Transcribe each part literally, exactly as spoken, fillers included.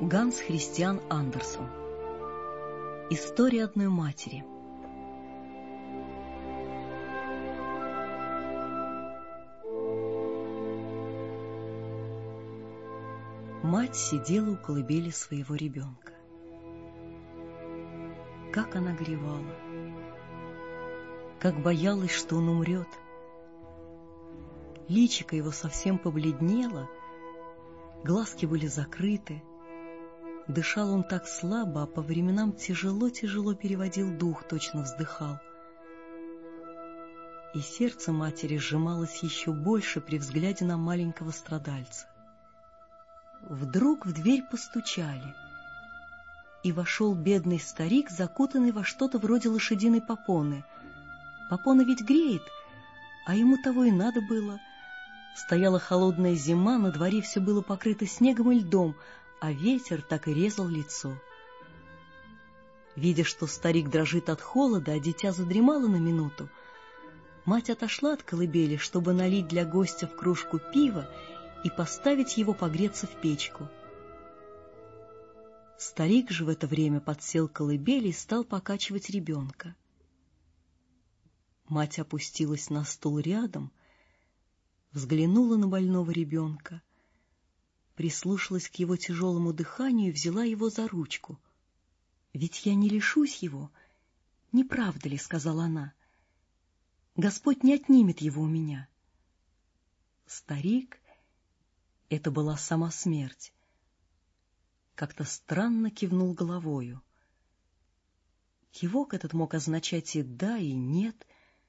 Ганс Христиан Андерсон. История одной матери. Мать сидела у колыбели своего ребенка. Как она горевала, как боялась, что он умрет. Личико его совсем побледнело, глазки были закрыты. Дышал он так слабо, а по временам тяжело-тяжело переводил дух, точно вздыхал. И сердце матери сжималось еще больше при взгляде на маленького страдальца. Вдруг в дверь постучали, и вошел бедный старик, закутанный во что-то вроде лошадиной попоны. Попона ведь греет, а ему того и надо было. Стояла холодная зима, на дворе все было покрыто снегом и льдом, а ветер так и резал лицо. Видя, что старик дрожит от холода, а дитя задремало на минуту, мать отошла от колыбели, чтобы налить для гостя в кружку пива и поставить его погреться в печку. Старик же в это время подсел к колыбели и стал покачивать ребенка. Мать опустилась на стул рядом, взглянула на больного ребенка, прислушалась к его тяжелому дыханию и взяла его за ручку. «Ведь я не лишусь его, не правда ли?» — сказала она. «Господь не отнимет его у меня». Старик, это была сама смерть, как-то странно кивнул головою. Кивок этот мог означать и «да», и «нет».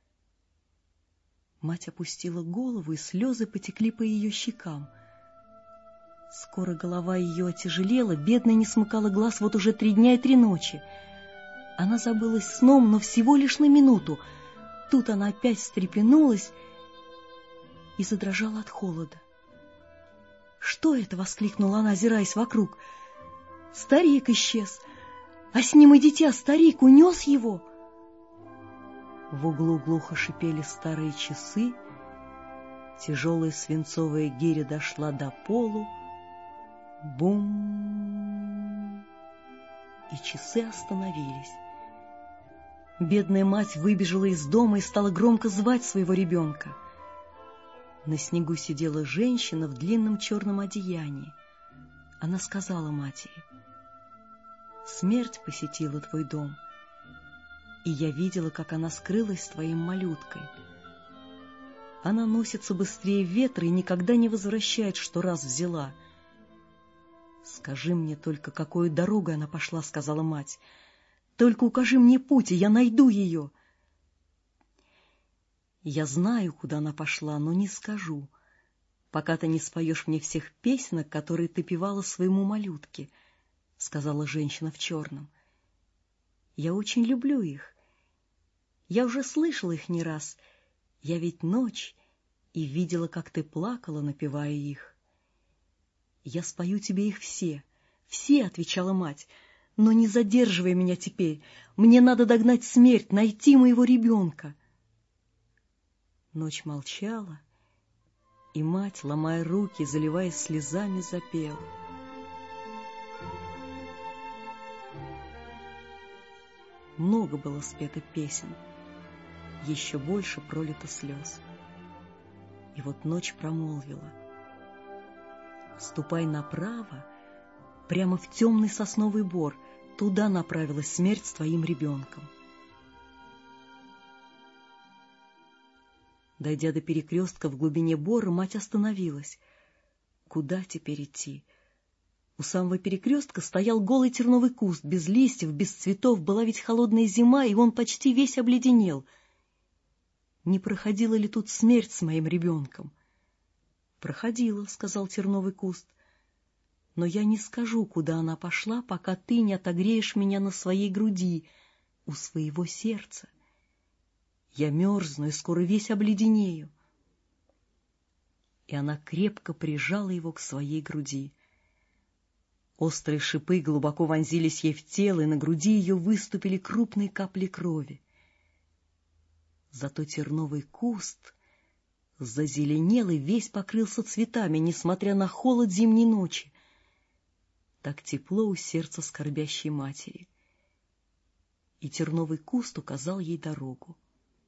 Мать опустила голову, и слезы потекли по ее щекам. Скоро голова ее отяжелела, бедная не смыкала глаз вот уже три дня и три ночи. Она забылась сном, но всего лишь на минуту. Тут она опять встрепенулась и задрожала от холода. «Что это?» — воскликнула она, озираясь вокруг. «Старик исчез, а с ним и дитя. Старик унес его». В углу глухо шипели старые часы, тяжелая свинцовая гиря дошла до полу. Бум! И часы остановились. Бедная мать выбежала из дома и стала громко звать своего ребенка. На снегу сидела женщина в длинном черном одеянии. Она сказала матери: «Смерть посетила твой дом, и я видела, как она скрылась с твоим малюткой. Она носится быстрее ветра и никогда не возвращает, что раз взяла». «Скажи мне только, какой дорогой она пошла», — сказала мать. «Только укажи мне путь, и я найду ее». «Я знаю, куда она пошла, но не скажу, пока ты не споешь мне всех песенок, которые ты певала своему малютке», — сказала женщина в черном. «Я очень люблю их. Я уже слышала их не раз. Я ведь ночь, и видела, как ты плакала, напевая их». «Я спою тебе их все, все», — отвечала мать, — «но не задерживай меня теперь. Мне надо догнать смерть, найти моего ребенка». Ночь молчала, и мать, ломая руки, заливаясь слезами, запела. Много было спето песен, еще больше пролито слез. И вот ночь промолвила: «Ступай направо, прямо в темный сосновый бор, туда направилась смерть с твоим ребенком». Дойдя до перекрестка в глубине бора, мать остановилась. Куда теперь идти? У самого перекрестка стоял голый терновый куст, без листьев, без цветов, была ведь холодная зима, и он почти весь обледенел. Не проходила ли тут смерть с моим ребенком? «Проходила», — сказал терновый куст, — «но я не скажу, куда она пошла, пока ты не отогреешь меня на своей груди, у своего сердца. Я мерзну и скоро весь обледенею». И она крепко прижала его к своей груди. Острые шипы глубоко вонзились ей в тело, и на груди ее выступили крупные капли крови. Зато терновый куст зазеленел и весь покрылся цветами, несмотря на холод зимней ночи. так тепло у сердца скорбящей матери. И терновый куст указал ей дорогу.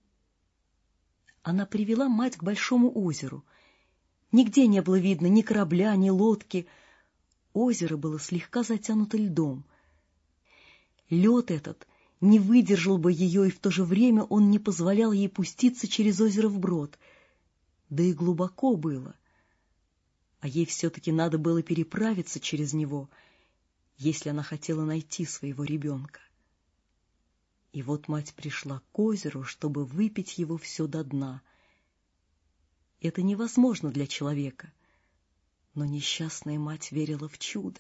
Она привела мать к большому озеру. Нигде не было видно ни корабля, ни лодки. Озеро было слегка затянуто льдом. Лед этот не выдержал бы ее, и в то же время он не позволял ей пуститься через озеро вброд. Да и глубоко было. А ей все-таки надо было переправиться через него, если она хотела найти своего ребенка. И вот мать пришла к озеру, чтобы выпить его все до дна. Это невозможно для человека, но несчастная мать верила в чудо.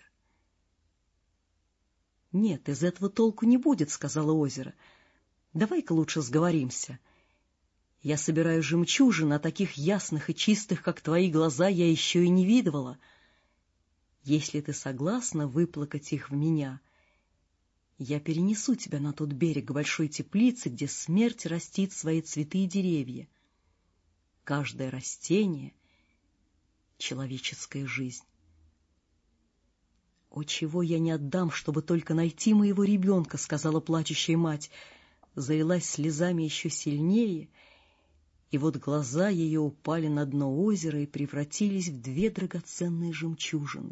«Нет, из этого толку не будет», — сказала озеро. «Давай-ка лучше сговоримся. Я собираю жемчужины, а таких ясных и чистых, как твои глаза, я еще и не видывала. Если ты согласна выплакать их в меня, я перенесу тебя на тот берег к большой теплице, где смерть растит свои цветы и деревья. Каждое растение — человеческая жизнь. «О, чего я не отдам, чтобы только найти моего ребенка», — сказала плачущая мать, залилась слезами еще сильнее, и вот глаза ее упали на дно озера и превратились в две драгоценные жемчужины.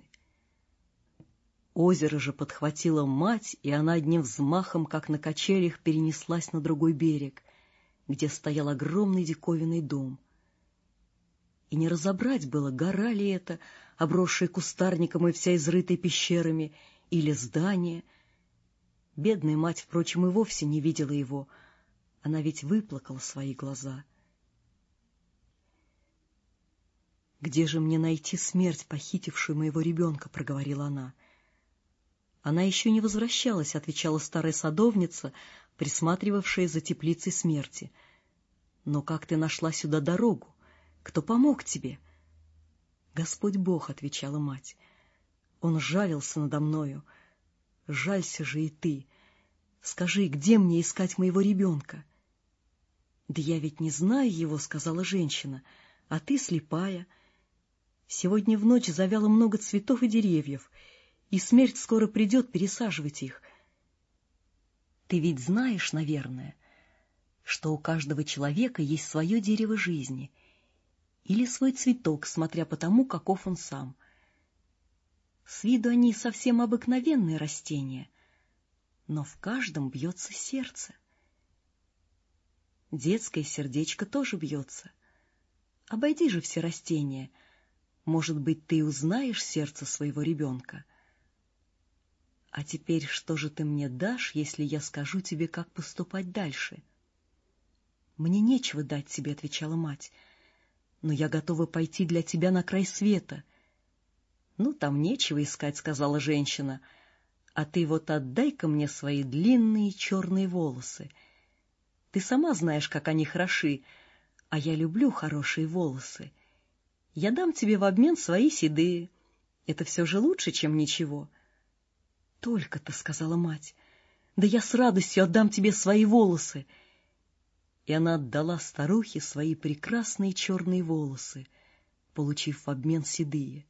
Озеро же подхватило мать, и она одним взмахом, как на качелях, перенеслась на другой берег, где стоял огромный диковинный дом. И не разобрать было, гора ли это, обросшая кустарником и вся изрытая пещерами, или здание. Бедная мать, впрочем, и вовсе не видела его. Она ведь выплакала свои глаза. «Где же мне найти смерть, похитившую моего ребенка?» — проговорила она. «Она еще не возвращалась», — отвечала старая садовница, присматривавшая за теплицей смерти. «Но как ты нашла сюда дорогу? Кто помог тебе?» «Господь Бог», — отвечала мать. «Он жалился надо мною. Жалься же и ты. Скажи, где мне искать моего ребенка?» «Да я ведь не знаю его», — сказала женщина, — «а ты слепая. Сегодня в ночь завяло много цветов и деревьев, и смерть скоро придет пересаживать их. Ты ведь знаешь, наверное, что у каждого человека есть свое дерево жизни или свой цветок, смотря по тому, каков он сам. С виду они совсем обыкновенные растения, но в каждом бьется сердце. Детское сердечко тоже бьется. Обойди же все растения, может быть, ты узнаешь сердце своего ребенка. А теперь что же ты мне дашь, если я скажу тебе, как поступать дальше?» «Мне нечего дать тебе», — отвечала мать, — «но я готова пойти для тебя на край света». «Ну, там нечего искать», — сказала женщина, — «а ты вот отдай-ка мне свои длинные черные волосы. Ты сама знаешь, как они хороши, а я люблю хорошие волосы. Я дам тебе в обмен свои седые. Это все же лучше, чем ничего». «Только-то», — сказала мать, — «да я с радостью отдам тебе свои волосы». И она отдала старухе свои прекрасные черные волосы, получив в обмен седые.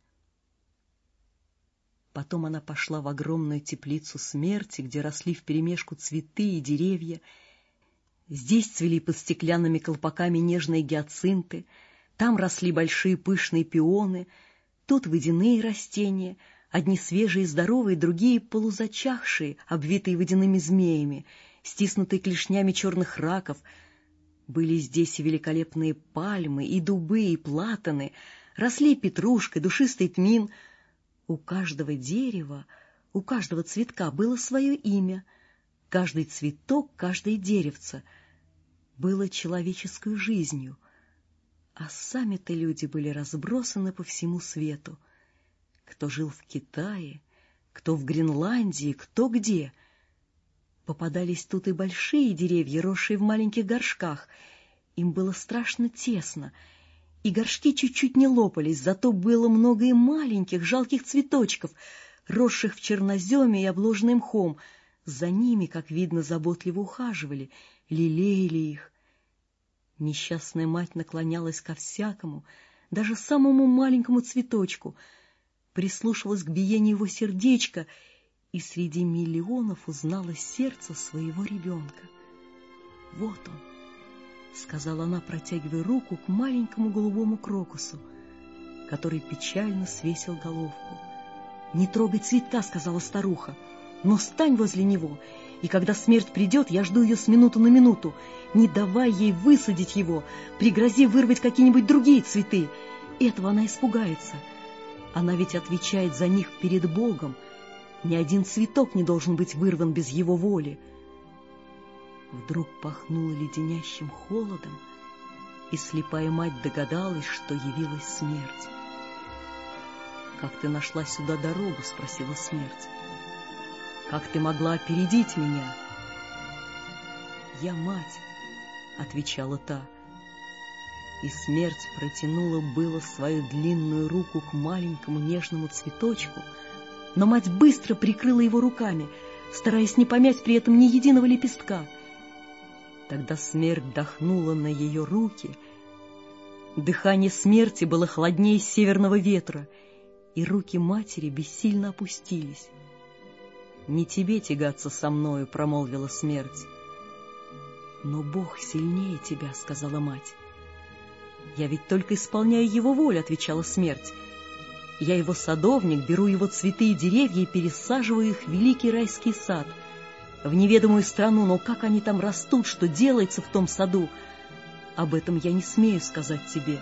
Потом она пошла в огромную теплицу смерти, где росли вперемешку цветы и деревья. Здесь цвели под стеклянными колпаками нежные гиацинты, там росли большие пышные пионы, тут водяные растения, одни свежие и здоровые, другие полузачахшие, обвитые водяными змеями, стиснутые клешнями черных раков. Были здесь и великолепные пальмы, и дубы, и платаны, росли петрушка, душистый тмин. У каждого дерева, у каждого цветка было свое имя. Каждый цветок, каждое деревце было человеческой жизнью, а сами-то люди были разбросаны по всему свету. Кто жил в Китае, кто в Гренландии, кто где. Попадались тут и большие деревья, росшие в маленьких горшках. Им было страшно тесно, и горшки чуть-чуть не лопались, зато было много и маленьких жалких цветочков, росших в черноземе и обложенным мхом. За ними, как видно, заботливо ухаживали, лелеяли их. Несчастная мать наклонялась ко всякому, даже самому маленькому цветочку. прислушалась к биению его сердечка и среди миллионов узнала сердце своего ребенка. «Вот он», — сказала она, протягивая руку к маленькому голубому крокусу, который печально свесил головку. «Не трогай цветка», — сказала старуха, — «но стань возле него, и когда смерть придет, я жду ее с минуты на минуту. Не давай ей высадить его, пригрози вырвать какие-нибудь другие цветы. Этого она испугается. Она ведь отвечает за них перед Богом. Ни один цветок не должен быть вырван без его воли». Вдруг пахнуло леденящим холодом, и слепая мать догадалась, что явилась смерть. «Как ты нашла сюда дорогу?» — спросила смерть. «Как ты могла опередить меня?» «Я мать», — отвечала та. И смерть протянула было свою длинную руку к маленькому нежному цветочку, но мать быстро прикрыла его руками, стараясь не помять при этом ни единого лепестка. Тогда смерть дохнула на ее руки. Дыхание смерти было холоднее северного ветра, и руки матери бессильно опустились. «Не тебе тягаться со мною», — промолвила смерть. «Но Бог сильнее тебя», — сказала мать. «Я ведь только исполняю его волю», — отвечала смерть. «Я его садовник, беру его цветы и деревья и пересаживаю их в великий райский сад, в неведомую страну, но как они там растут, что делается в том саду, об этом я не смею сказать тебе».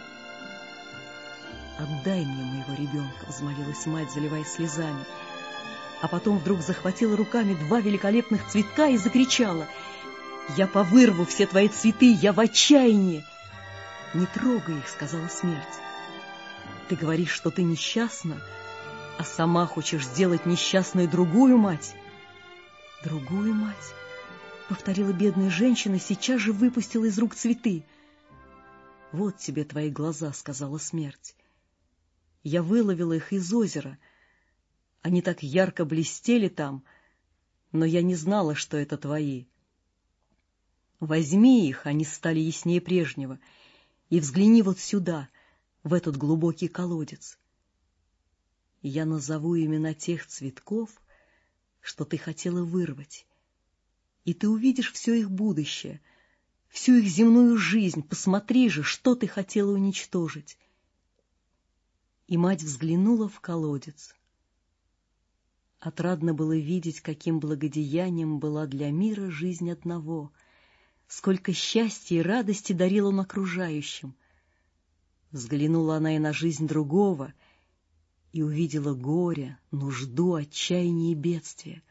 «Отдай мне моего ребенка», — взмолилась мать, заливаясь слезами. А потом вдруг захватила руками два великолепных цветка и закричала: «Я повырву все твои цветы, я в отчаянии!» «Не трогай их», — сказала смерть. «Ты говоришь, что ты несчастна, а сама хочешь сделать несчастной другую мать». «Другую мать?» — повторила бедная женщина и сейчас же выпустила из рук цветы. «Вот тебе твои глаза», — сказала смерть. «Я выловила их из озера. Они так ярко блестели там, но я не знала, что это твои. Возьми их, они стали яснее прежнего, и взгляни вот сюда, в этот глубокий колодец. Я назову имена тех цветков, что ты хотела вырвать, и ты увидишь все их будущее, всю их земную жизнь. Посмотри же, что ты хотела уничтожить». И мать взглянула в колодец. Отрадно было видеть, каким благодеянием была для мира жизнь одного, сколько счастья и радости дарил он окружающим. Взглянула она и на жизнь другого, и увидела горе, нужду, отчаяние и бедствие.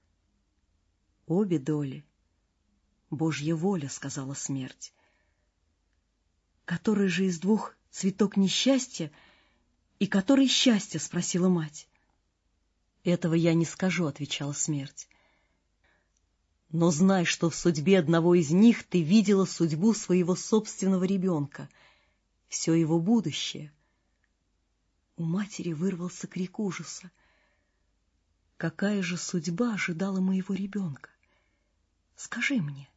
«Обе доли — Божья воля», — сказала смерть. «Который же из двух цветок несчастья и который счастье?» — спросила мать. «Этого я не скажу», — отвечала смерть. «Но знай, что в судьбе одного из них ты видела судьбу своего собственного ребенка, все его будущее». У матери вырвался крик ужаса. «Какая же судьба ожидала моего ребенка? Скажи мне.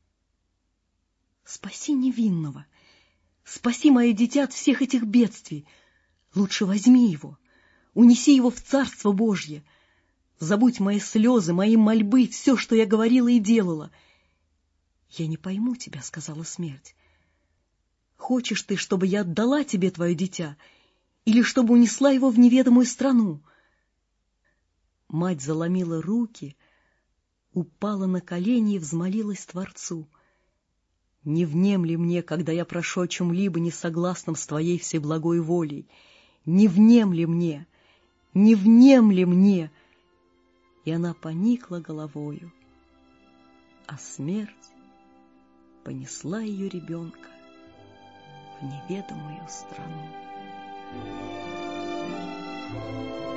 Спаси невинного, спаси мое дитя от всех этих бедствий. Лучше возьми его, унеси его в Царство Божье. Забудь мои слезы, мои мольбы, все, что я говорила и делала». «Я не пойму тебя», — сказала смерть. «Хочешь ты, чтобы я отдала тебе твое дитя, или чтобы унесла его в неведомую страну?» Мать заломила руки, упала на колени и взмолилась Творцу: «Не внемли мне, когда я прошу о чем-либо несогласном с твоей всеблагой волей. Не внемли мне, не внемли мне!» И она поникла головою, а смерть понесла ее ребенка в неведомую страну.